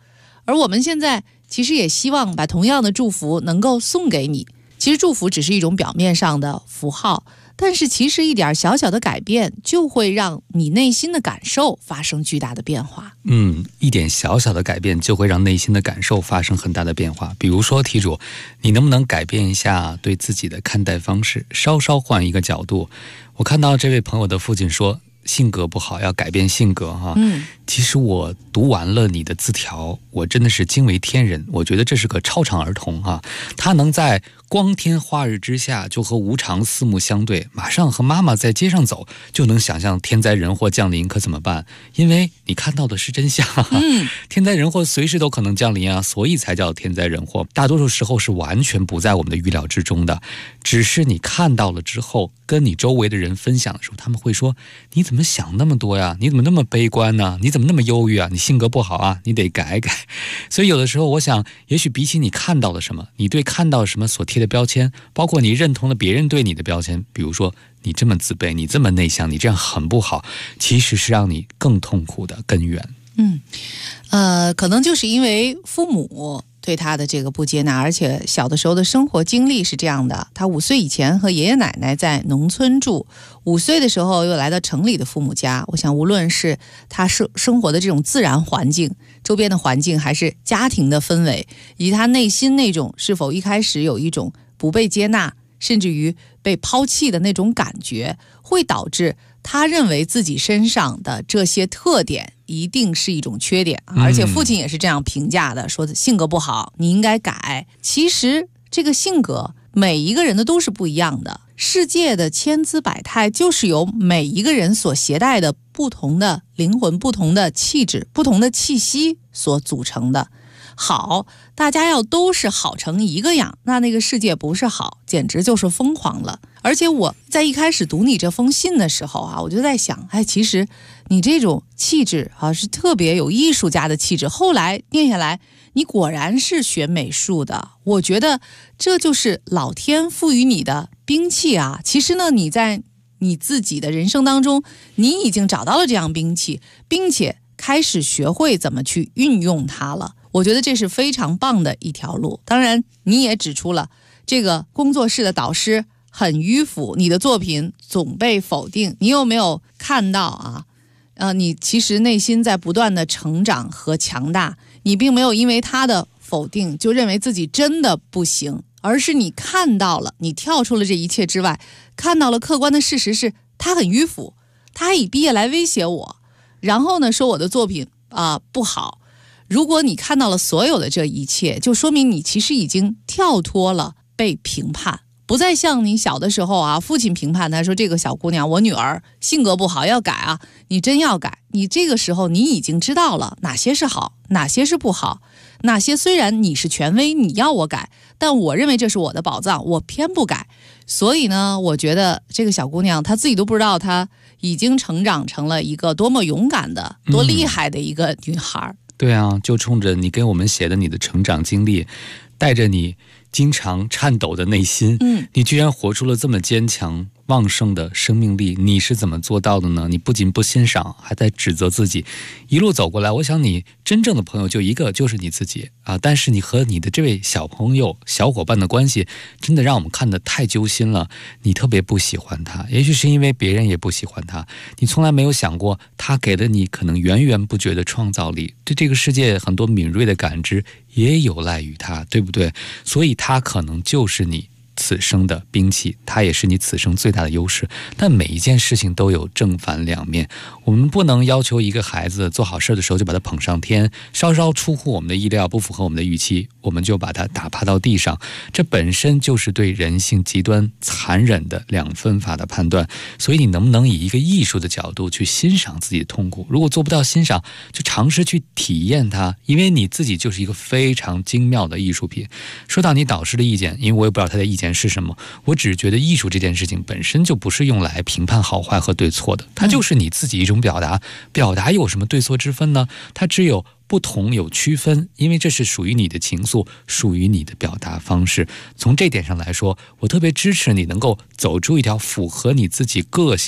而我们现在其实也希望把同样的祝福能够送给你。其实祝福只是一种表面上的符号，但是其实一点小小的改变就会让你内心的感受发生巨大的变化。 一点小小的改变就会让内心的感受发生很大的变化。比如说题主，你能不能改变一下对自己的看待方式，稍稍换一个角度？我看到这位朋友的父亲说性格不好要改变性格哈。其实我读完了你的字条，我真的是惊为天人。我觉得这是个超常儿童哈，他能在光天化日之下就和无常四目相对，马上和妈妈在街上走，就能想象天灾人祸降临，可怎么办？因为你看到的是真相。天灾人祸随时都可能降临啊，所以才叫天灾人祸。大多数时候是完全不在我们的预料之中的，只是你看到了之后，跟你周围的人分享的时候，他们会说你怎么想那么多呀？你怎么那么悲观呢？你怎么那么忧郁啊？你性格不好啊？你得改改。所以有的时候我想，也许比起你看到了什么，你对看到什么所贴的标签，包括你认同了别人对你的标签，比如说你这么自卑，你这么内向，你这样很不好，其实是让你更痛苦的根源。 可能就是因为父母对他的这个不接纳，而且小的时候的生活经历是这样的，他5岁以前和爷爷奶奶在农村住，5岁的时候又来到城里的父母家。我想无论是他生活的这种自然环境，周边的环境，还是家庭的氛围，以及他内心那种是否一开始有一种不被接纳，甚至于被抛弃的那种感觉，会导致他认为自己身上的这些特点一定是一种缺点，而且父亲也是这样评价的，说性格不好，你应该改。其实这个性格每一个人的都是不一样的，世界的千姿百态就是由每一个人所携带的不同的灵魂、不同的气质、不同的气息所组成的。好，大家要都是好成一个样，那个世界不是好，简直就是疯狂了。而且我在一开始读你这封信的时候啊，我就在想，其实你这种气质啊是特别有艺术家的气质。后来念下来，你果然是学美术的，我觉得这就是老天赋予你的兵器啊。其实呢，你在你自己的人生当中，你已经找到了这样兵器，并且开始学会怎么去运用它了。我觉得这是非常棒的一条路。当然你也指出了这个工作室的导师很迂腐，你的作品总被否定。你有没有看到你其实内心在不断的成长和强大，你并没有因为他的否定就认为自己真的不行，而是你看到了，你跳出了这一切之外，看到了客观的事实是他很迂腐，他还以毕业来威胁我，然后呢说我的作品不好。如果你看到了所有的这一切，就说明你其实已经跳脱了被评判，不再像你小的时候父亲评判他说这个小姑娘，我女儿性格不好要改你真要改。你这个时候你已经知道了哪些是好，哪些是不好，哪些虽然你是权威你要我改，但我认为这是我的宝藏，我偏不改。所以呢，我觉得这个小姑娘她自己都不知道她已经成长成了一个多么勇敢的多厉害的一个女孩。 对啊，就冲着你给我们写的你的成长经历，带着你经常颤抖的内心，你居然活出了这么坚强旺盛的生命力，你是怎么做到的呢？你不仅不欣赏，还在指责自己。一路走过来，我想你真正的朋友就一个，就是你自己但是你和你的这位小朋友小伙伴的关系真的让我们看得太揪心了。你特别不喜欢他，也许是因为别人也不喜欢他，你从来没有想过他给了你可能源源不绝的创造力，对这个世界很多敏锐的感知也有赖于他，对不对？所以他可能就是你此生的兵器，它也是你此生最大的优势。但每一件事情都有正反两面，我们不能要求一个孩子做好事的时候就把他捧上天，稍稍出乎我们的意料，不符合我们的预期，我们就把他打趴到地上，这本身就是对人性极端残忍的两分法的判断。所以你能不能以一个艺术的角度去欣赏自己的痛苦？如果做不到欣赏，就尝试去体验它，因为你自己就是一个非常精妙的艺术品。说到你导师的意见，因为我也不知道他的意见是什么，我只觉得艺术这件事情本身就不是用来评判好坏和对错的，它就是你自己一种表达。表达有什么对错之分呢？它只有不同有区分，因为这是属于你的情愫，属于你的表达方式。从这点上来说，我特别支持你能够走出一条符合你自己个性的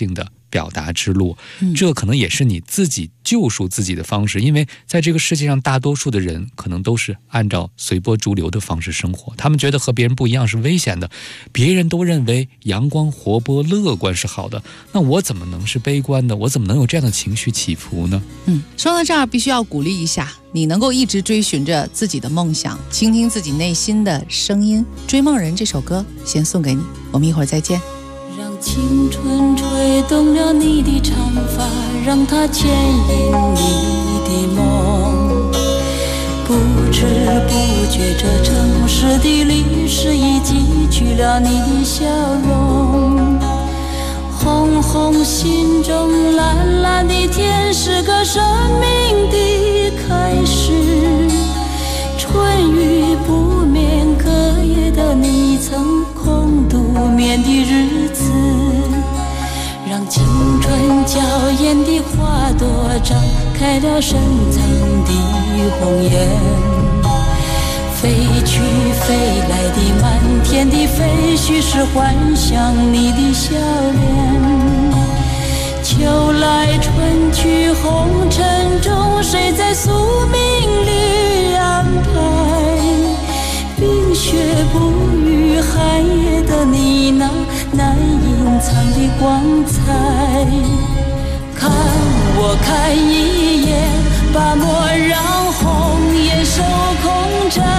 表达之路，这可能也是你自己救赎自己的方式。因为在这个世界上，大多数的人可能都是按照随波逐流的方式生活，他们觉得和别人不一样是危险的，别人都认为阳光活泼乐观是好的，那我怎么能是悲观的？我怎么能有这样的情绪起伏呢？ 说到这儿必须要鼓励一下你，能够一直追寻着自己的梦想，倾听自己内心的声音。追梦人这首歌先送给你，我们一会儿再见。 让青春吹动了你的长发，让它牵引你的梦，不知不觉这城市的历史已记取了你的笑容。红红心中蓝蓝的天是个生命的开始，春雨不眠隔夜的你曾空独眠的日子，让青春娇艳的花朵张开了深藏的红颜，飞去飞来的满天的飞絮是幻想你的笑脸。秋来春去红尘中，谁在宿命里安排？冰雪不语寒夜的你那难隐藏的光彩，看我看一眼，把莫让红颜守空枕，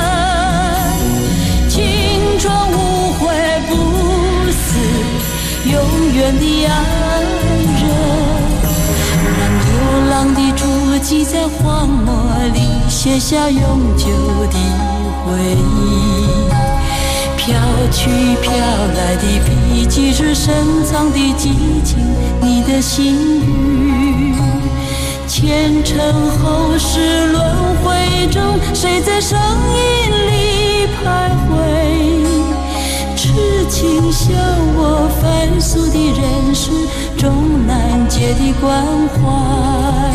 青春无悔不死，永远的爱人。让流浪的足迹在荒漠里写下永久的回忆，飘去飘来的笔迹是深藏的激情，你的心语。前尘后世轮回中，谁在声音里徘徊？痴情笑我凡俗的人世中难解的关怀。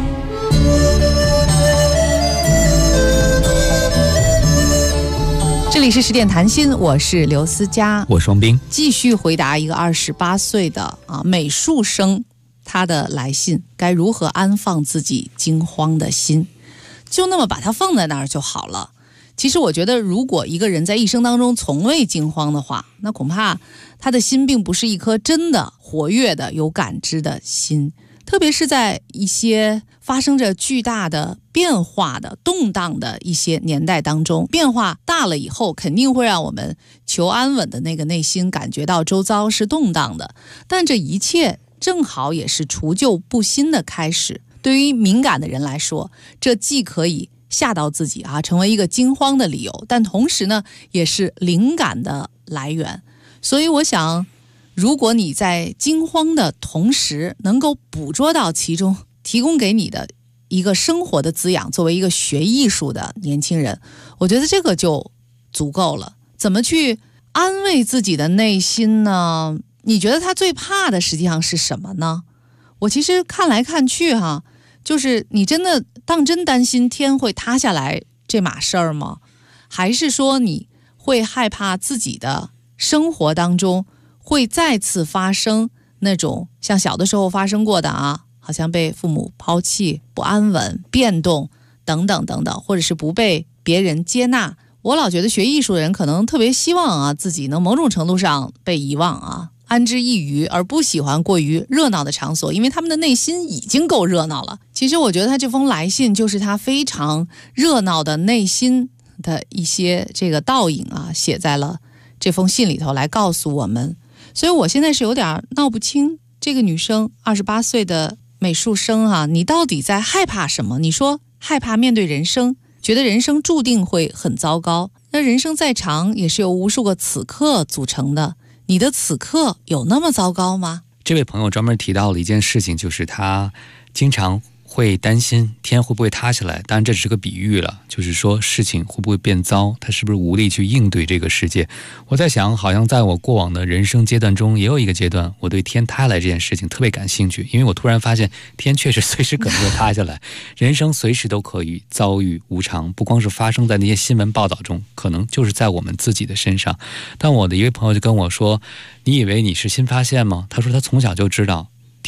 这里是10点谈心，我是刘思佳， 我双冰。 继续回答一个28岁的美术生他的来信，该如何安放自己惊慌的心？就那么把它放在那儿就好了。其实我觉得，如果一个人在一生当中从未惊慌的话，那恐怕他的心并不是一颗真的活跃的有感知的心。特别是在一些发生着巨大的变化的动荡的一些年代当中，变化大了以后，肯定会让我们求安稳的那个内心感觉到周遭是动荡的，但这一切正好也是除旧布新的开始。对于敏感的人来说，这既可以吓到自己成为一个惊慌的理由，但同时呢，也是灵感的来源。所以我想，如果你在惊慌的同时能够捕捉到其中提供给你的一个生活的滋养，作为一个学艺术的年轻人，我觉得这个就足够了。怎么去安慰自己的内心呢？你觉得他最怕的实际上是什么呢？我其实看来看去就是你真的当真担心天会塌下来这码事儿吗？还是说你会害怕自己的生活当中会再次发生那种像小的时候发生过的好像被父母抛弃、不安稳、变动等等等等，或者是不被别人接纳？我老觉得学艺术的人可能特别希望自己能某种程度上被遗忘安之一隅，而不喜欢过于热闹的场所，因为他们的内心已经够热闹了。其实我觉得他这封来信就是他非常热闹的内心的一些这个倒影写在了这封信里头来告诉我们。所以我现在是有点闹不清，这个女生28岁的美术生你到底在害怕什么？你说害怕面对人生，觉得人生注定会很糟糕，那人生再长也是由无数个此刻组成的，你的此刻有那么糟糕吗？ 这位朋友专门提到了一件事情，就是他经常会担心天会不会塌下来，当然这只是个比喻了，就是说事情会不会变糟，他是不是无力去应对这个世界。我在想，好像在我过往的人生阶段中，也有一个阶段我对天塌下来这件事情特别感兴趣，因为我突然发现天确实随时可能会塌下来，人生随时都可以遭遇无常，不光是发生在那些新闻报道中，可能就是在我们自己的身上。但我的一位朋友就跟我说，你以为你是新发现吗？他说他从小就知道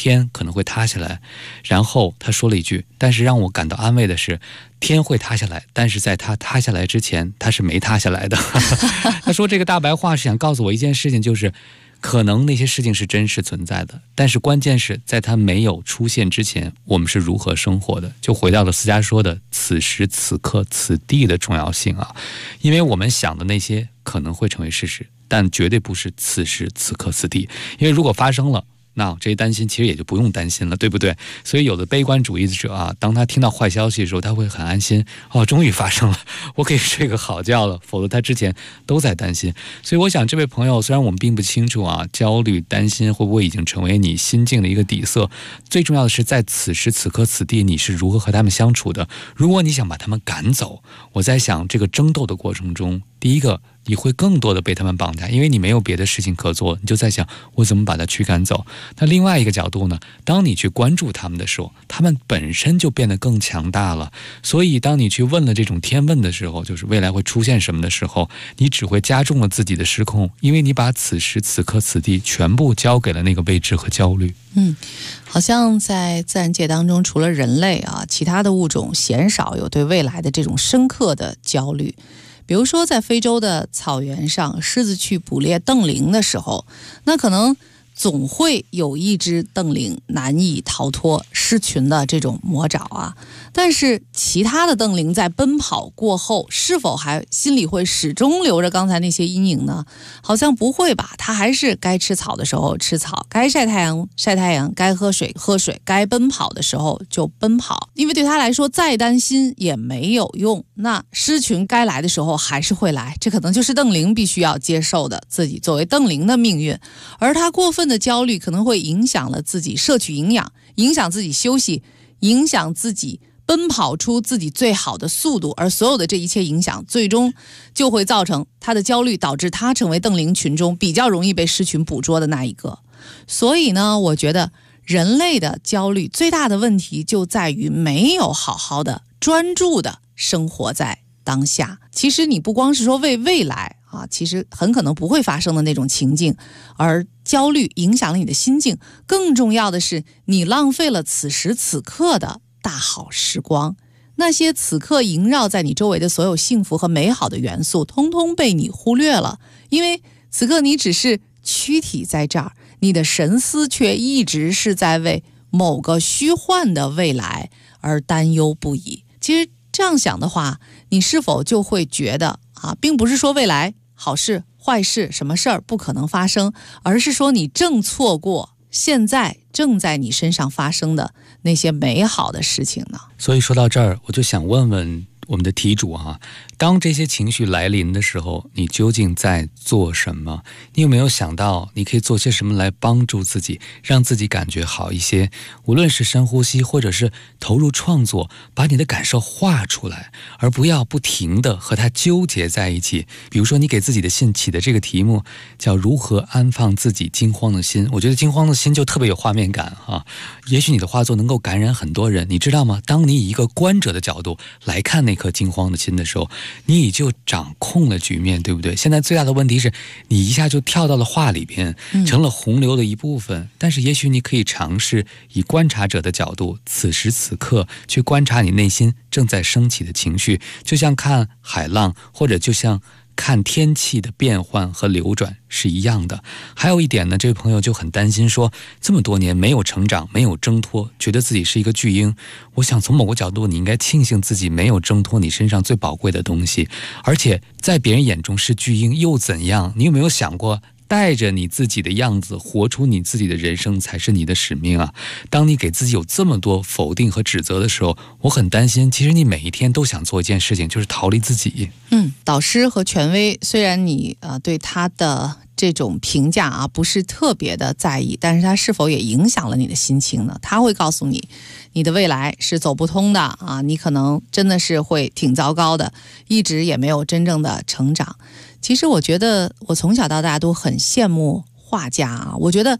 天可能会塌下来，然后他说了一句，但是让我感到安慰的是，天会塌下来，但是在它塌下来之前，它是没塌下来的。他说这个大白话是想告诉我一件事情，就是可能那些事情是真实存在的，但是关键是在它没有出现之前，我们是如何生活的。就回到了思佳说的此时此刻此地的重要性啊，因为我们想的那些可能会成为事实，但绝对不是此时此刻此地，因为如果发生了，那这些担心其实也就不用担心了，对不对？所以有的悲观主义者啊，当他听到坏消息的时候，他会很安心，哦，终于发生了，我可以睡个好觉了，否则他之前都在担心。所以我想这位朋友，虽然我们并不清楚啊，焦虑担心会不会已经成为你心境的一个底色，最重要的是在此时此刻此地你是如何和他们相处的。如果你想把他们赶走，我在想这个争斗的过程中，第一个你会更多的被他们绑架，因为你没有别的事情可做，你就在想我怎么把它驱赶走。那另外一个角度呢，当你去关注他们的时候，他们本身就变得更强大了。所以当你去问了这种天问的时候，就是未来会出现什么的时候，你只会加重了自己的失控，因为你把此时此刻此地全部交给了那个未知和焦虑。 好像在自然界当中，除了人类啊，其他的物种鲜少有对未来的这种深刻的焦虑。比如说在非洲的草原上，狮子去捕猎瞪羚的时候，那可能总会有一只瞪羚难以逃脱狮群的这种魔爪啊。但是其他的瞪羚在奔跑过后，是否还心里会始终留着刚才那些阴影呢？好像不会吧，它还是该吃草的时候吃草，该晒太阳晒太阳，该喝水喝水，该奔跑的时候就奔跑。因为对他来说再担心也没有用，那狮群该来的时候还是会来，这可能就是瞪羚必须要接受的自己作为瞪羚的命运。而他过分的焦虑可能会影响了自己摄取营养，影响自己休息，影响自己奔跑出自己最好的速度，而所有的这一切影响最终就会造成他的焦虑，导致他成为瞪羚群中比较容易被狮群捕捉的那一个。所以呢，我觉得人类的焦虑最大的问题就在于没有好好的专注的生活在当下。其实你不光是说为未来啊，其实很可能不会发生的那种情境，而焦虑影响了你的心境，更重要的是你浪费了此时此刻的大好时光。那些此刻萦绕在你周围的所有幸福和美好的元素，通通被你忽略了，因为此刻你只是躯体在这儿，你的神思却一直是在为某个虚幻的未来而担忧不已。其实这样想的话，你是否就会觉得啊，并不是说未来好事坏事什么事儿不可能发生，而是说你正错过现在正在你身上发生的那些美好的事情呢？ 所以说到这儿，我就想问问我们的题主啊，当这些情绪来临的时候，你究竟在做什么？你有没有想到你可以做些什么来帮助自己，让自己感觉好一些？无论是深呼吸，或者是投入创作，把你的感受画出来，而不要不停地和它纠结在一起。比如说你给自己的信起的这个题目叫如何安放自己惊慌的心，我觉得惊慌的心就特别有画面感啊。也许你的画作能够感染很多人，你知道吗？当你以一个观者的角度来看那颗惊慌的心的时候，你也就掌控了局面，对不对？现在最大的问题是你一下就跳到了画里边，成了洪流的一部分。但是也许你可以尝试以观察者的角度，此时此刻去观察你内心正在升起的情绪，就像看海浪，或者就像看天气的变换和流转是一样的。还有一点呢，这位朋友就很担心说，这么多年没有成长，没有挣脱，觉得自己是一个巨婴。我想从某个角度，你应该庆幸自己没有挣脱你身上最宝贵的东西，而且在别人眼中是巨婴又怎样？你有没有想过，带着你自己的样子活出你自己的人生才是你的使命啊！当你给自己有这么多否定和指责的时候，我很担心，其实你每一天都想做一件事情，就是逃离自己。 导师和权威，虽然你对他的这种评价啊不是特别的在意，但是他是否也影响了你的心情呢？他会告诉你，你的未来是走不通的啊，你可能真的是会挺糟糕的，一直也没有真正的成长。其实我觉得我从小到大都很羡慕画家啊，我觉得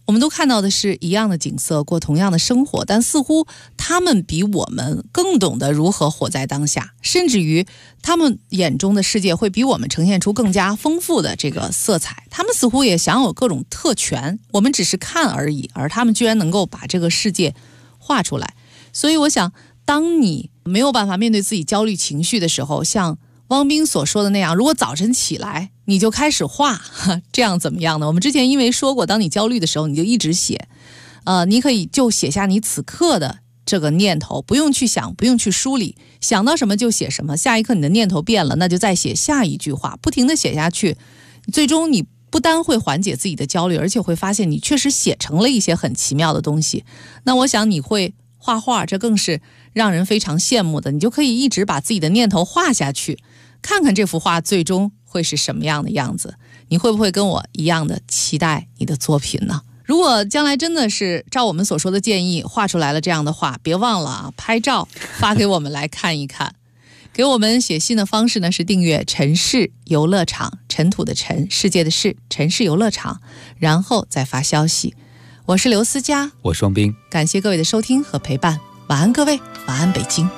我们都看到的是一样的景色，过同样的生活，但似乎他们比我们更懂得如何活在当下，甚至于他们眼中的世界会比我们呈现出更加丰富的这个色彩。他们似乎也享有各种特权，我们只是看而已，而他们居然能够把这个世界画出来。所以我想，当你没有办法面对自己焦虑情绪的时候，像汪斌所说的那样，如果早晨起来你就开始画，这样怎么样呢？我们之前因为说过，当你焦虑的时候你就一直写，你可以就写下你此刻的这个念头，不用去想，不用去梳理，想到什么就写什么，下一刻你的念头变了，那就再写下一句话，不停地写下去，最终你不单会缓解自己的焦虑，而且会发现你确实写成了一些很奇妙的东西。那我想你会画画，这更是让人非常羡慕的，你就可以一直把自己的念头画下去，看看这幅画最终会是什么样的样子。你会不会跟我一样的期待你的作品呢？如果将来真的是照我们所说的建议画出来了这样的画，别忘了啊，拍照发给我们来看一看。给我们写信的方式呢是订阅城市游乐场，尘土的尘，世界的世，城市游乐场，然后再发消息。我是刘思佳， 我双冰， 感谢各位的收听和陪伴，晚安各位，晚安北京。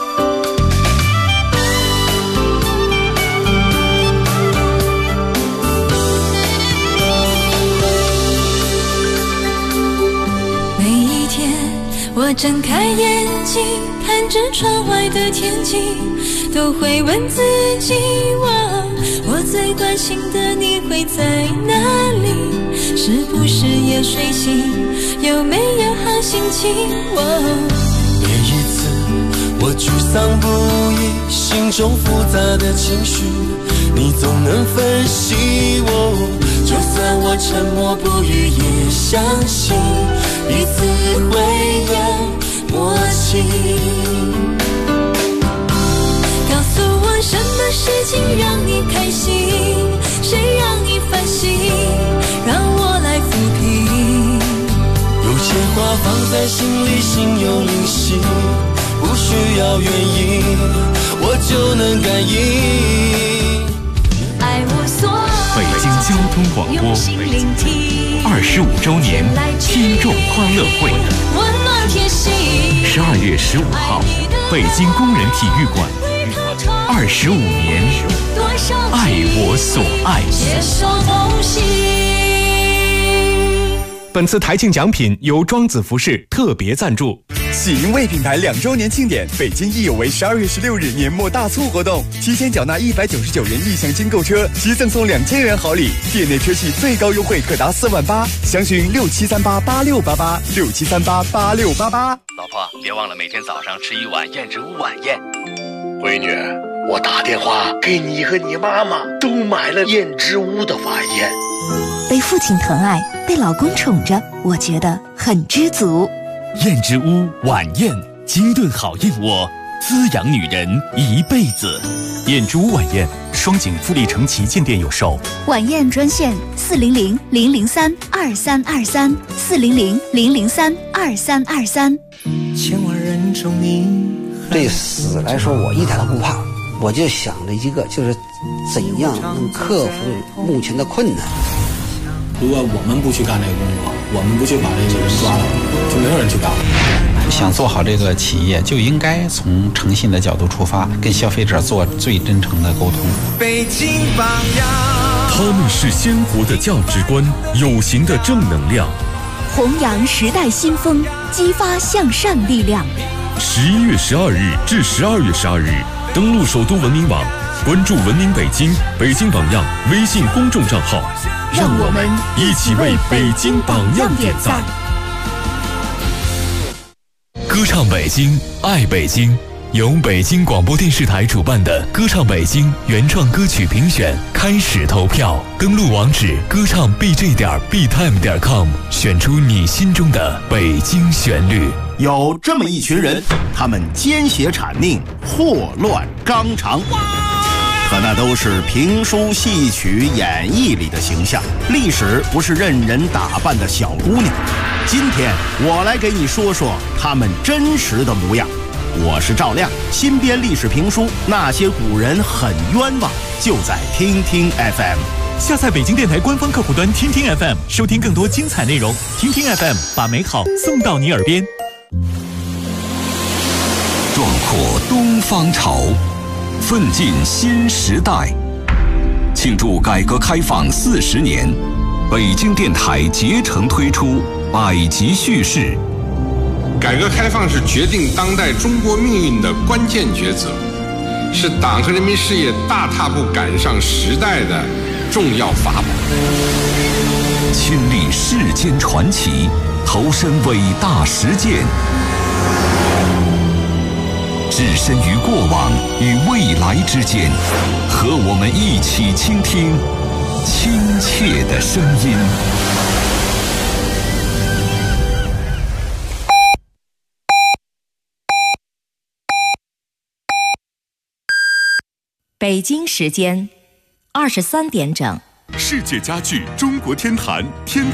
每一天我睁开眼睛，看着窗外的天气，都会问自己，我最关心的你会在哪里？是不是也睡醒？有没有好心情？ 每一次我沮丧不已，心中复杂的情绪，你总能分析我。就算我沉默不语，也相信彼此会有默契。 告诉我什么事情让你开心，谁让你烦心，让我来抚平。 有些话放在心里，心有灵犀，不需要原因，我就能感应。 爱我所北京交通广播25周年听众欢乐会，12月15号，北京工人体育馆，25年，爱我所爱。 本次台庆奖品由庄子服饰特别赞助。 喜盈卫品牌2周年庆典，北京亦有为12月16日年末大促活动，提前缴纳199元意向金购车，即赠送2000元好礼，店内车系最高优惠可达4万8，详询67388688 67388688。 老婆，别忘了每天早上吃一碗燕之屋晚宴。 闺女，我打电话给你和你妈妈都买了燕之屋的晚宴。 被父亲疼爱，被老公宠着，我觉得很知足。 燕之屋晚宴，鸡炖好燕窝，滋养女人一辈子。燕之屋晚宴，双井富力城旗舰店有售。 晚宴专线400-003-2323 400-003-2323。 千万人中你。对死来说，我一点都不怕，我就想着一个，就是怎样能克服目前的困难。 如果我们不去干这个工作，我们不去把这个人抓了，就没有人去干了。 想做好这个企业，就应该从诚信的角度出发，跟消费者做最真诚的沟通。 北京榜样， 他们是鲜活的价值观，有形的正能量， 弘扬时代新风，激发向善力量。 11月12日至12月12日，登录首都文明网，关注文明北京、北京榜样微信公众账号，让我们一起为北京榜样点赞。歌唱北京，爱北京，由北京广播电视台主办的歌唱北京原创歌曲评选开始投票，登录网址歌唱 bj.btime.com， 选出你心中的北京旋律。 有这么一群人，他们奸邪谄佞，祸乱纲常，可那都是评书戏曲演绎里的形象，历史不是任人打扮的小姑娘。今天我来给你说说他们真实的模样。我是赵亮，新编历史评书《那些古人很冤枉》，就在听听 FM。 下载北京电台官方客户端听听 FM， 收听更多精彩内容。听听 FM， 把美好送到你耳边。 壮阔东方潮，奋进新时代。庆祝改革开放40年，北京电台竭诚推出百集叙事。 改革开放是决定当代中国命运的关键抉择，是党和人民事业大踏步赶上时代的重要法宝。 亲历世间传奇，投身伟大实践，置身于过往与未来之间，和我们一起倾听亲切的声音。 北京时间23点整。 世界家具中国天坛，天